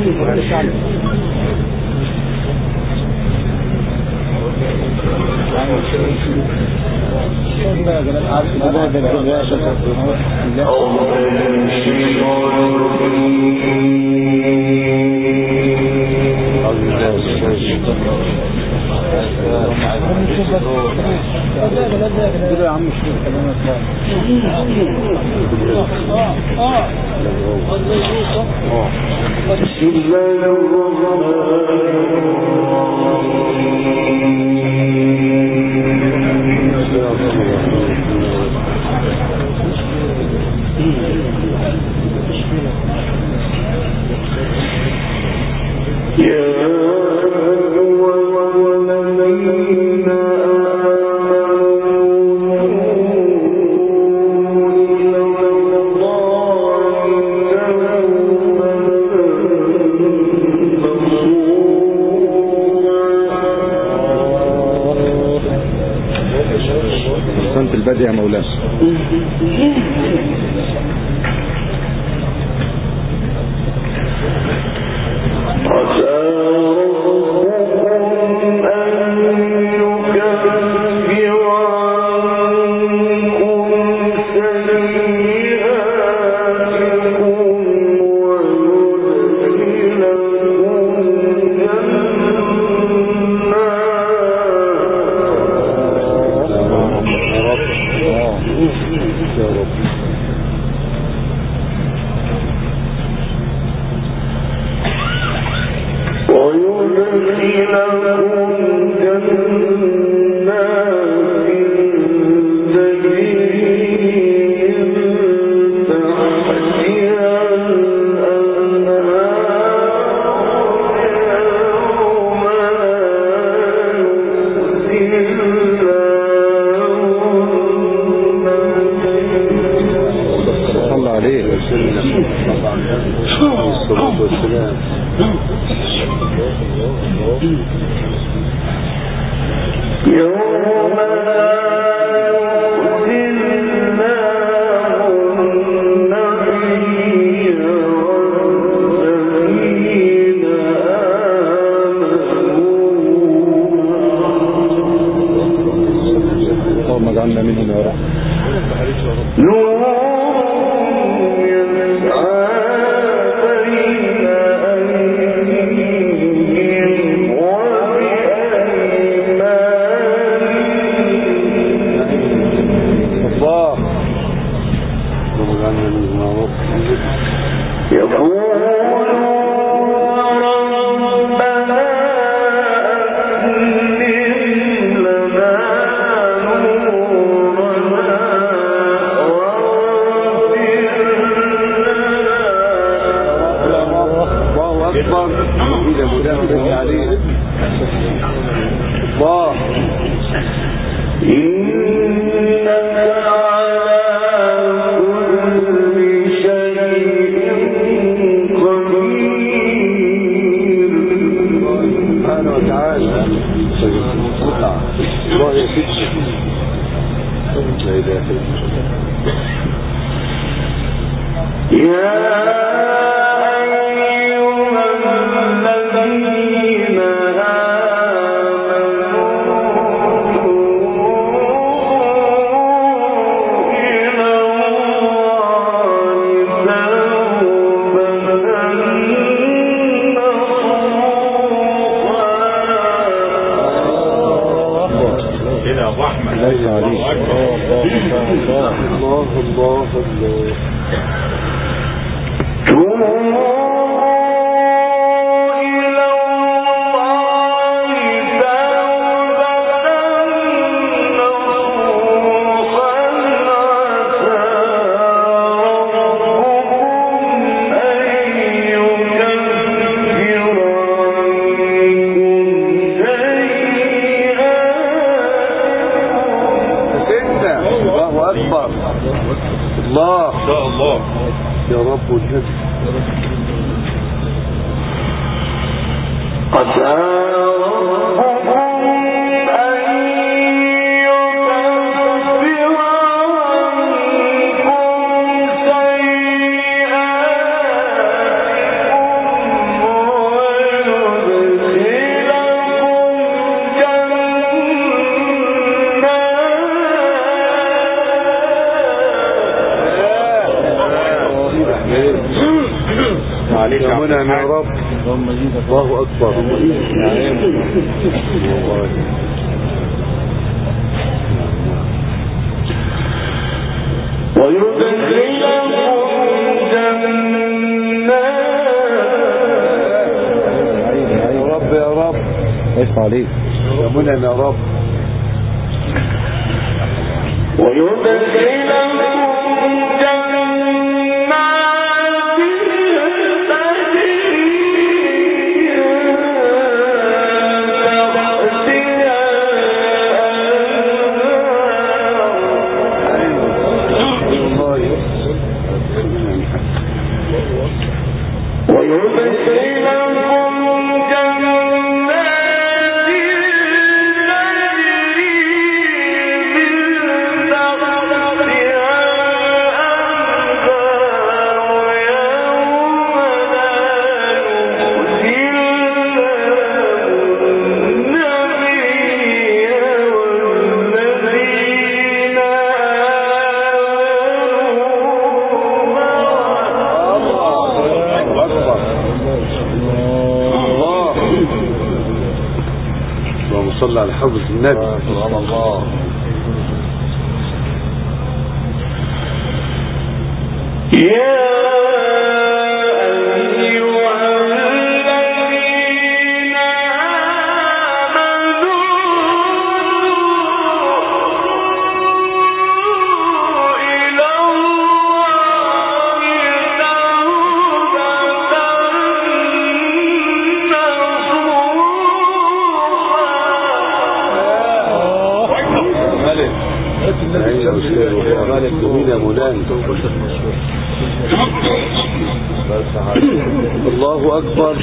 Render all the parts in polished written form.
يا مولانا. يا منعم يا رب. الله أكبر. ويدخلهم جنات. يا رب يا رب. اسمع عليك يا منعم يا رب. ويدخلهم صلى على حضرة النبي صلى الله. الله أكبر.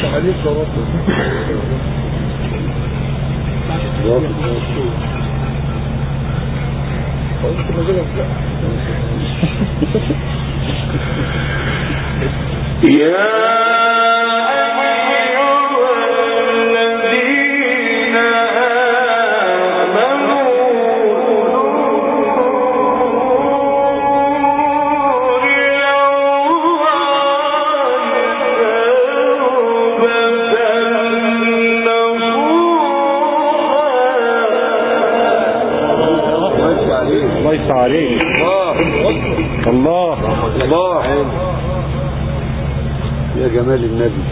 عليك الله الله يا جمال النبي.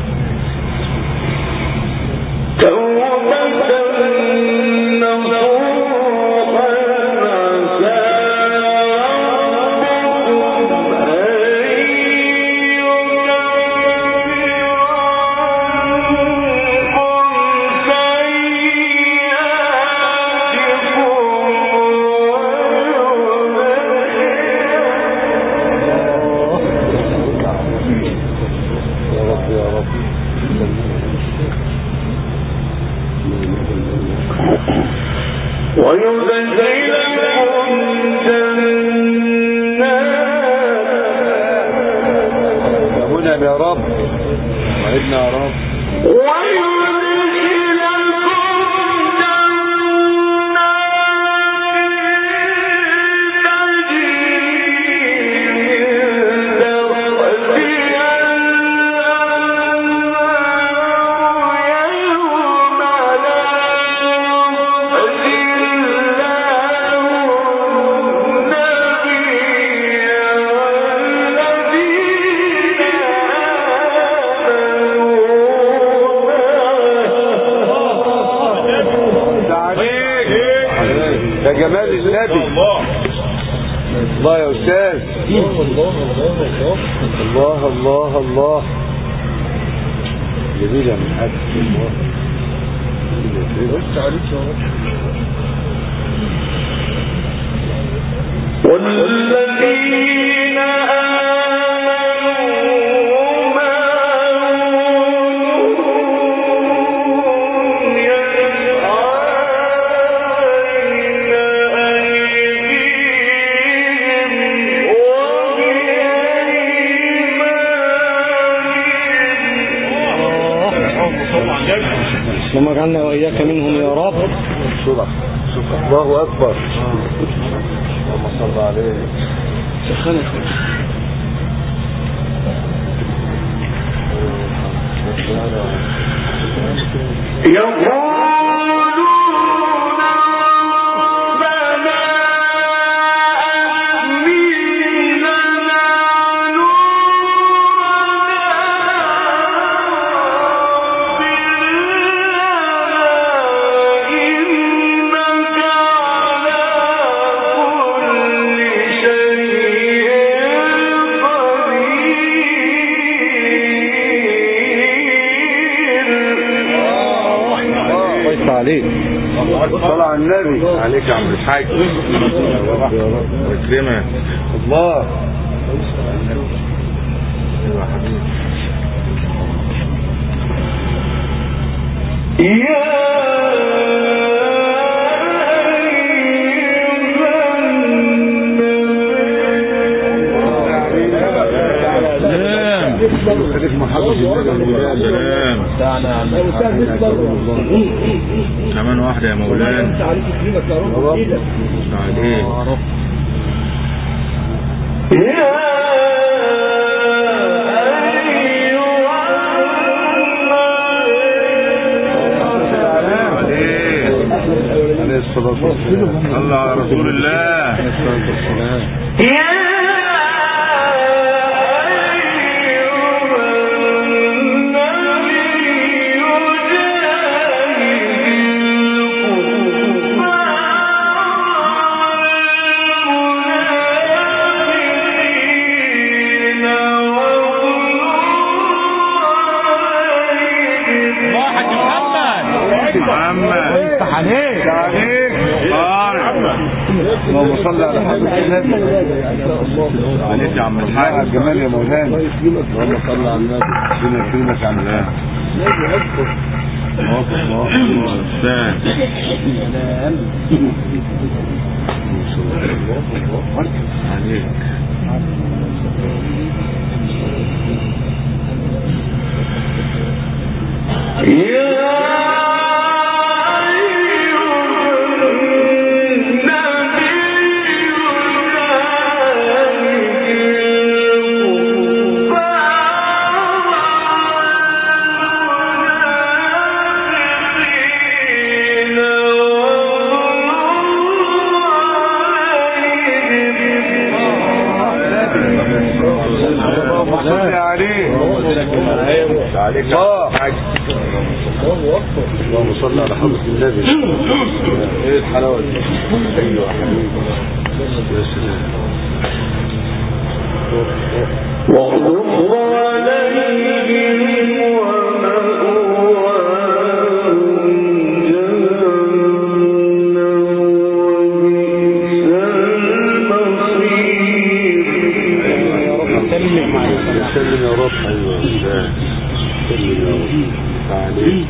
يا رب وعدنا يا رب. يا جمال النبي الله يا أستاذ. الله الله الله جميلة من حد الله. والذين اللهم اجعلنا وإياك منهم يا رب. الله أكبر. اللهم صل عليه. سخنك صلى على النبي عليك يا عم الحاج وكرمه الله يا حبيبي خليك محافظ كمان واحدة يا مولانا الله على رسول الله اللهم صل على حضرة النبي عليك يا عم الحاج الجمال يا مولانا اللهم صل على النبي ربنا يكرمك يا عم الحاج اللهم صل على حضرة النبي ايه الحلاوة دي ايوه يا حبيبي يا سلام وَغُضَّ عَلَيْهِمْ وَمَأْوَاهُمْ جَهَنَّمُ وَبِئْسَ الْمَصِيرُ. سلم يا رب ايوه سلم يا رب عليك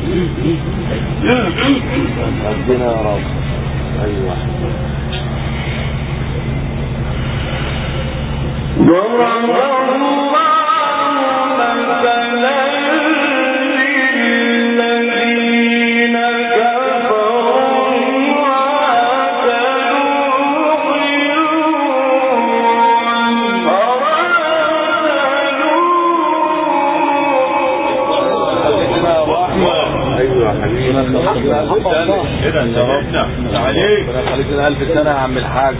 ربنا يا رب ايوه ضرب الله مثلا للذين كفروا امرأة نوح ايوه يا حبيبي كده انت ربنا عليك ربنا يخليك لنا 1000 سنة يا عم الحاج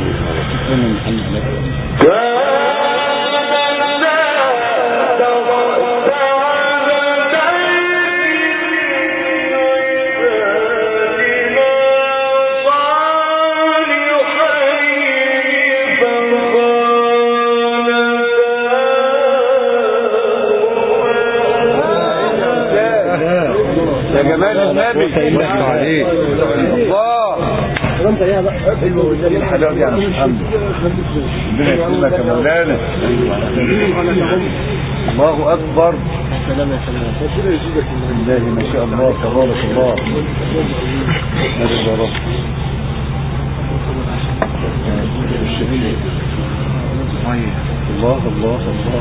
يا جمال النبي الله عليك الله الحلاوة دي يا عم محمد ربنا يكرمك يا مولانا الله اكبر الله ما شاء الله تبارك الله ماذا يا رب الله الله الله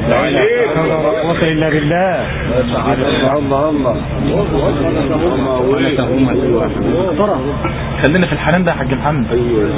قوة إلا بالله. خلينا في الحنان ده يا حاج محمد.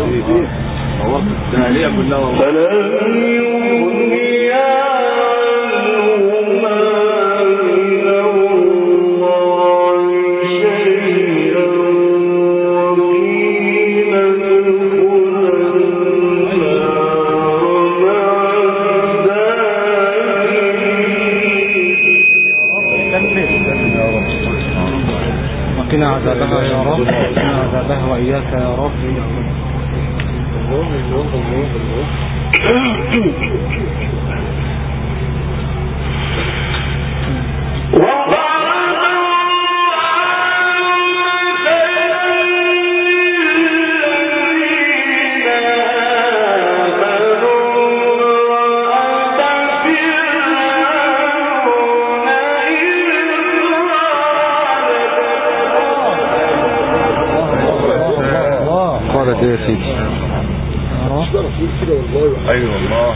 وقنا عذابها يا رب، وقنا عذابها وإياك يا رب. قالت ايه يا سيدي؟ ايوه والله.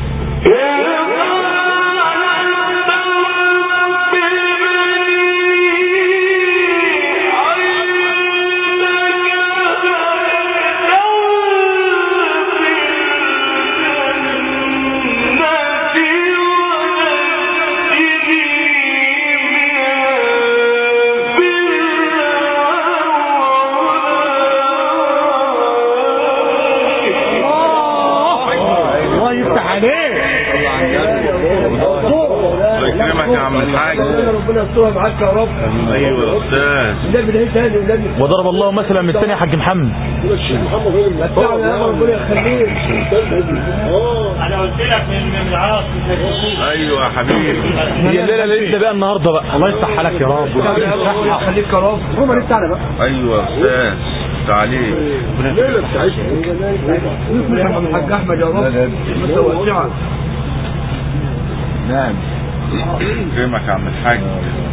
ربنا يسترها معاك يا رب. ايوه يا استاذ. النبي ده تاني والنبي. وضرب الله مثلا من الثاني يا حاج محمد. الشيخ محمد راجل يا ربنا يخليك. انا قلت لك من العاص. ايوه يا حبيبي. هي الليله اللي انت بقى النهارده بقى. الله يفتح عليك يا رب. الله يخليك يا رب. هو اللي بتاعنا بقى. ايوه يا استاذ. تعالي. الليله بتاعتنا. نسمع من الحاج احمد يا رب. متوسعه. نعم. كرمك يا عم الحاج.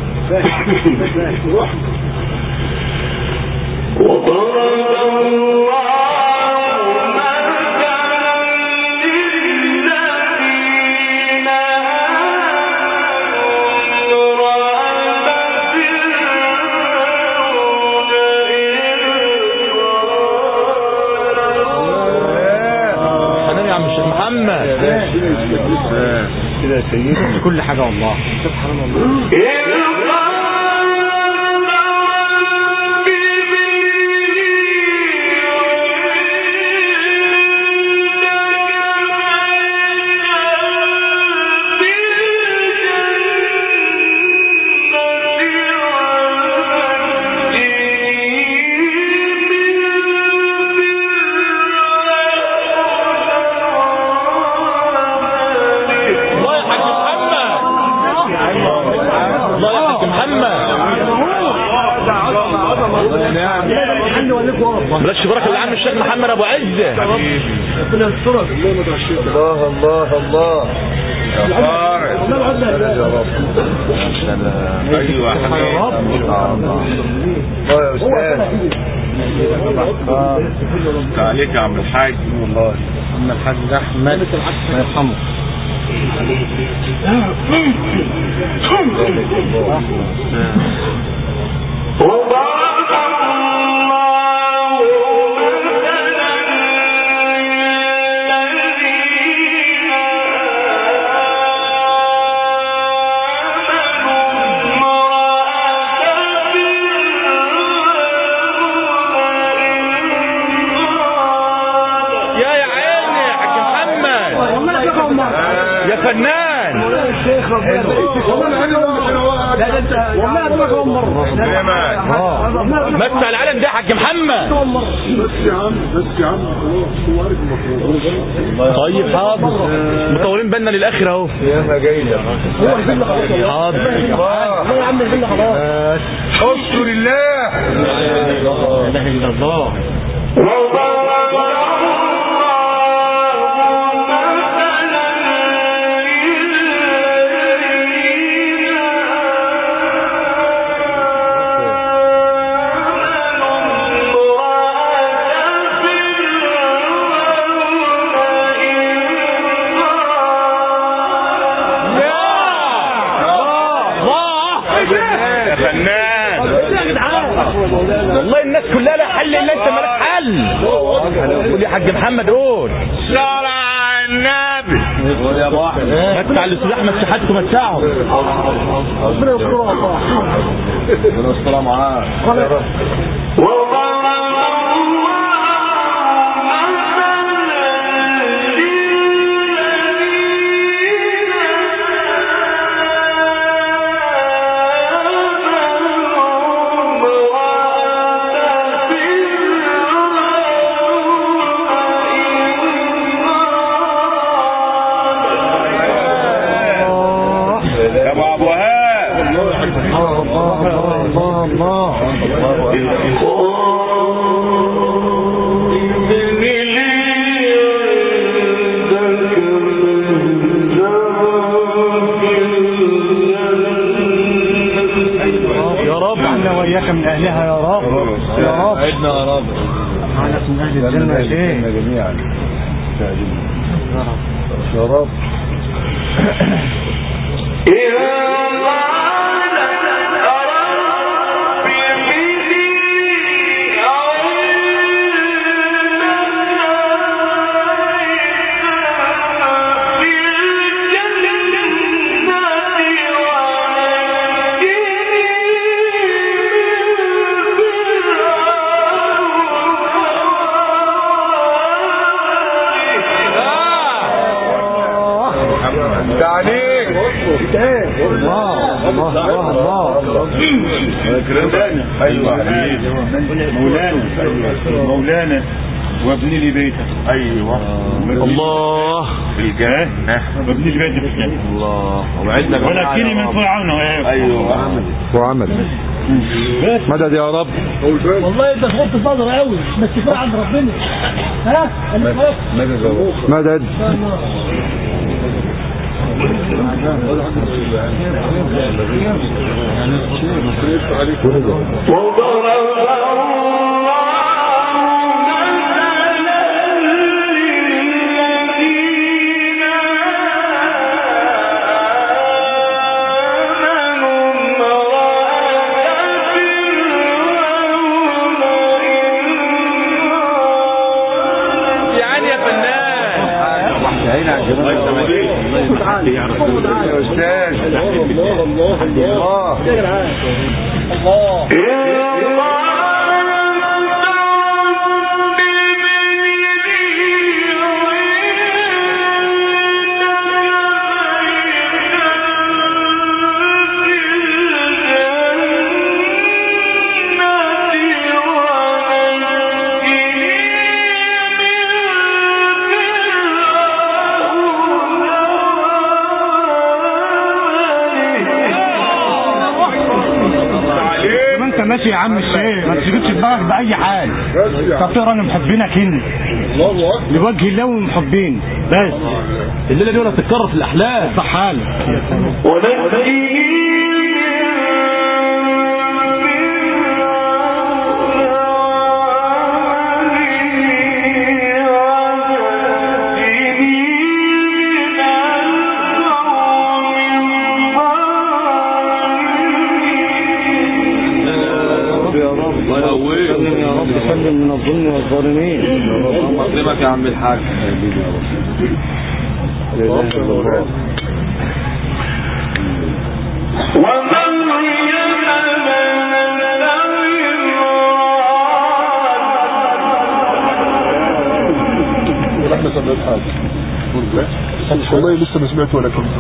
حنان يا عم الشيخ محمد. كده يا سيدي كل حاجه والله. سبحان الله. بلاش بركه اللي عم الشيخ محمد ابو عزه. ربنا يسترك. الله الله الله. يا فارس. يا رب. ايوه يا حبيبي. الله يا استاذ. عليك يا عم الحاج. والله عم الحاج احمد الله يرحمه. يا فنان مثل العالم ده حاج محمد. بس يا عم بس يا عم طيب حاضر مطولين بالنا للاخر اهو. يا ما جاي لي حاضر يا عم الحل خلاص. اشكر الله. لا اله الا الله. الناس. والله الناس كلها لا حل الا انت مالك حل. قول يا حاج محمد قول. صلى على النبي. قول يا ابو احمد. متع الاصلاح مسحته متعه. ربنا يسترها ربنا يسترها معاك. من أهلها يا رب. يا رب عدنا يا رب. معنا من أهل الجنة يا شيخ جميعا يا رب. مولانا وابني لي بيتك. ايوه الله الجنة وابني لي بيتك في الجنة. الله وعدنا ولكني من فرعون. ايوه وعمل مدد يا رب. والله انت تحط النظر قوي بس كفايه عند ربنا. ها مدد يا رب. مدد. ماشي يا عم الشيخ، ما تشغلش دماغك باي حاجه. طب تقرا انا محبينك هنا لوجه الله ومحبين بس. الليله دي ولا تتكرر في الاحلام. صح حالك. سلم من الظلم والظالمين. اللهم اكرمك يا عم الحاج. رحمة الله الحاج. والله لسه ما سمعت ولا كلمة.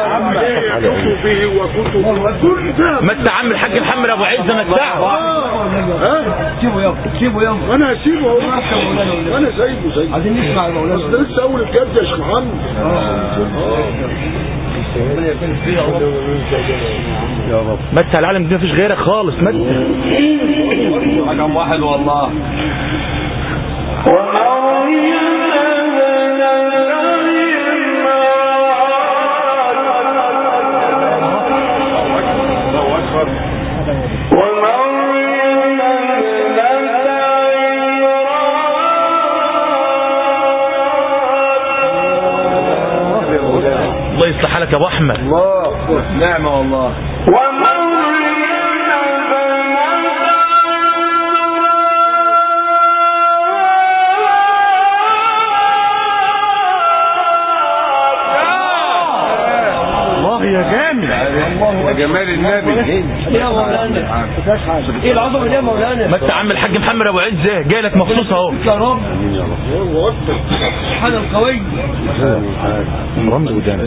متى عم الحاج محمد ابو عزه متعه. سيبه يابا سيبه يابا انا هسيبه اهو انا سايبه عايزين نسمع المولانا. بس ده لسه اول الجد يا شيخ محمد. يا رب مت على العالم دي مفيش غيرك خالص. مت رقم واحد والله. الله يصلح حالك يا ابو احمد. الله نعمة والله. الله يا جامد. يا جمال النبي. يا مولانا ايه العظمه دي يا مولانا؟ ما انت عم الحاج محمد ابو عزه جاي لك مخصوص اهو. يا رب سبحان القوي. رمز ودانا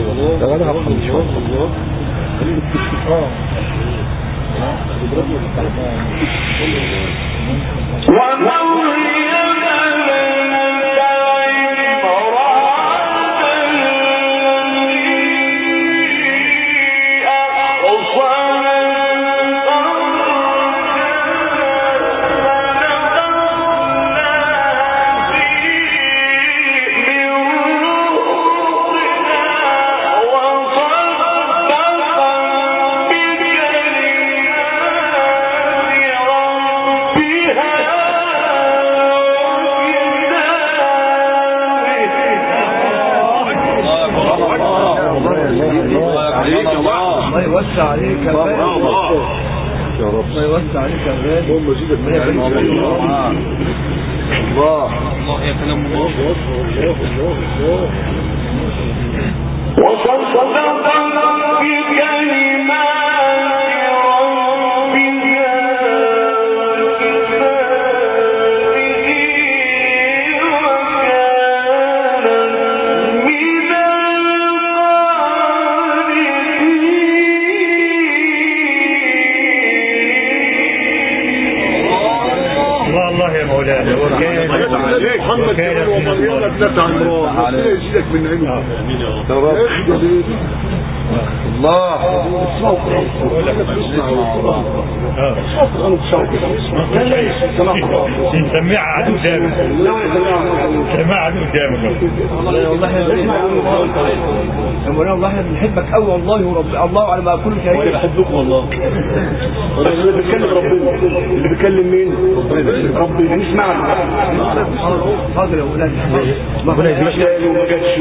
يوسع عليك يا غالي. يا رب الله يوسع عليك يا غالي. اللهم زيدك من الله الله يا كلام الله. محمد كمان ومريم ابنة عمران ربنا يزيدك من نعمه. الله نسميها عدو جامد. نسميها عدو جامد. والله احنا بنسمع يا مولانا. والله احنا بنحبك قوي والله. ورب الله على ما اكون شهيد. بحبك والله. اللي بيتكلم ربنا اللي بيتكلم مين؟ ربنا نسمعك. حاضر يا مولانا. ربنا يزيدك وما جاتش.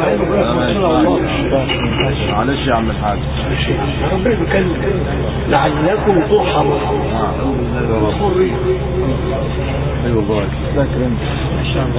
معلش يا عم الحاج. ربنا بيتكلم لعلكم ترحمون. اي والله لا كلام ان شاء الله.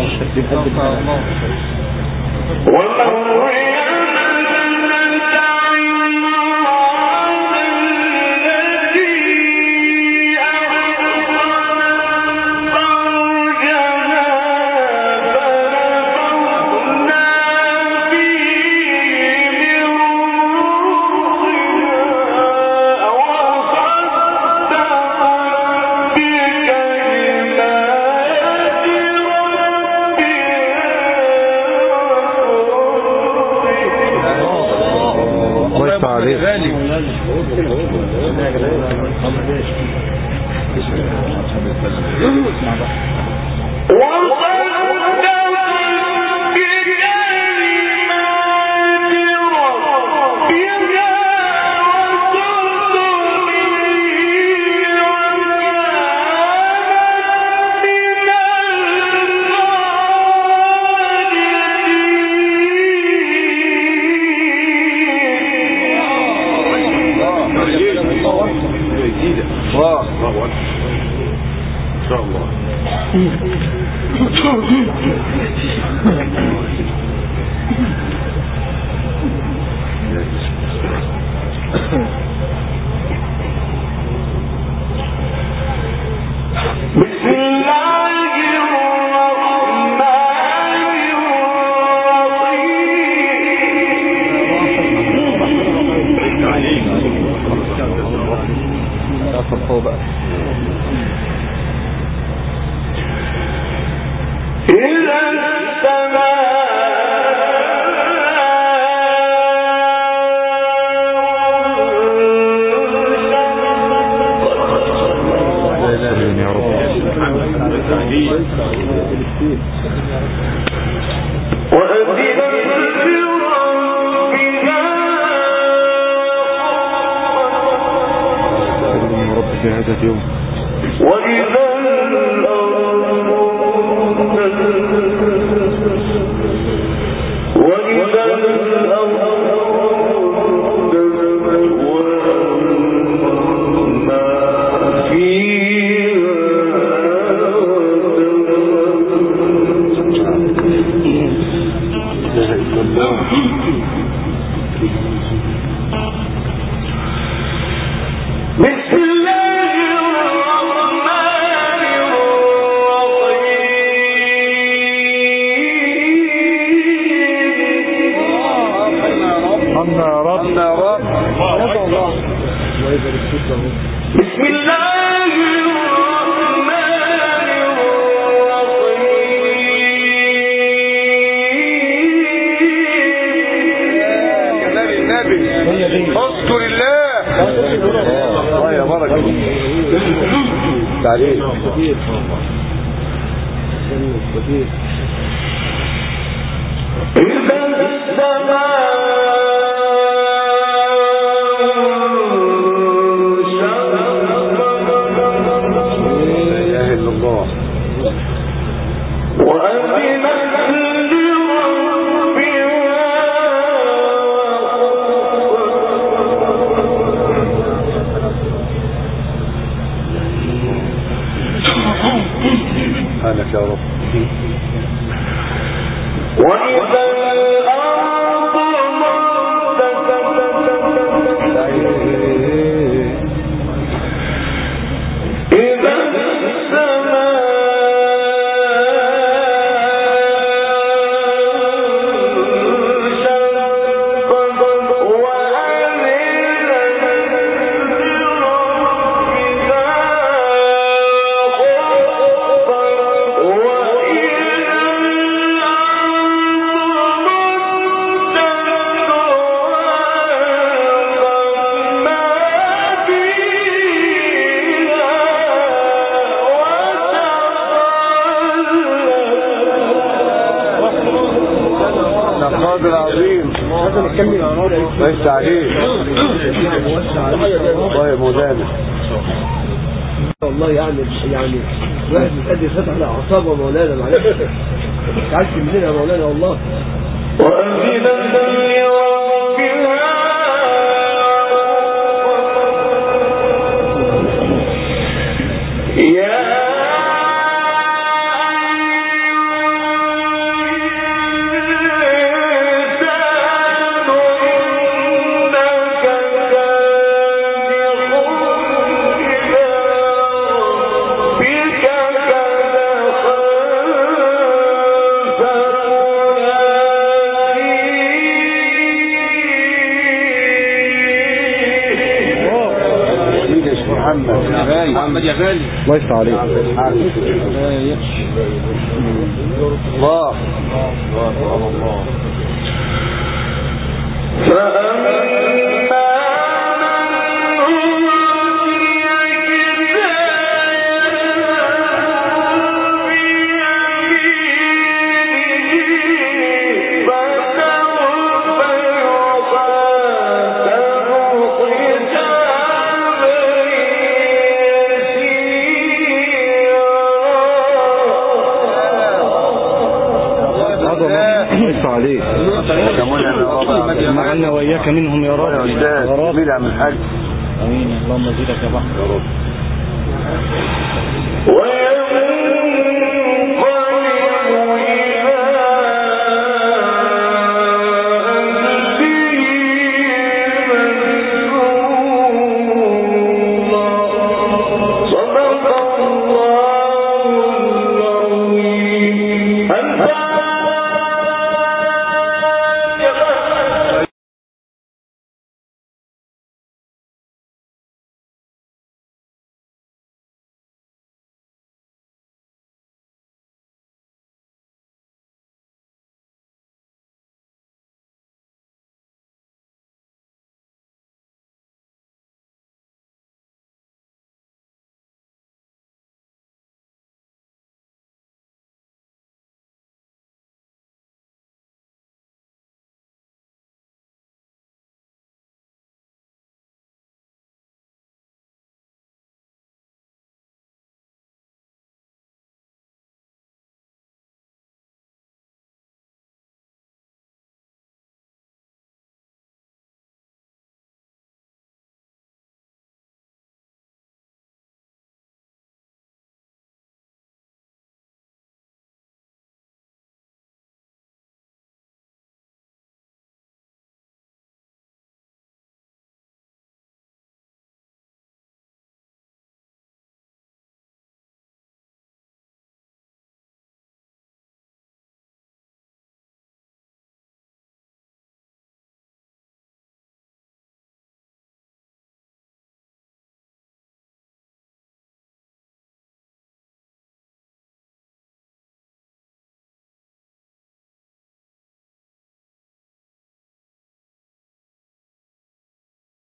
بقى في هذا اليوم بسم الله الرحمن الرحيم اذكر الله يا بركة تعليم إذا السماء سبحانك يا رب. وإذا الأرض إذا السماء العظيم ليس عليك والله مولانا والله يعني الواحد متأدي يفتح على أعصابه مولانا معلش تعالش مننا يا مولانا والله محمد يا غالي الله يفتح عليك الله عليك معنا وإياك منهم يا رب يا رب من الحاج. امين. اللهم زدك يا بحر يا رب.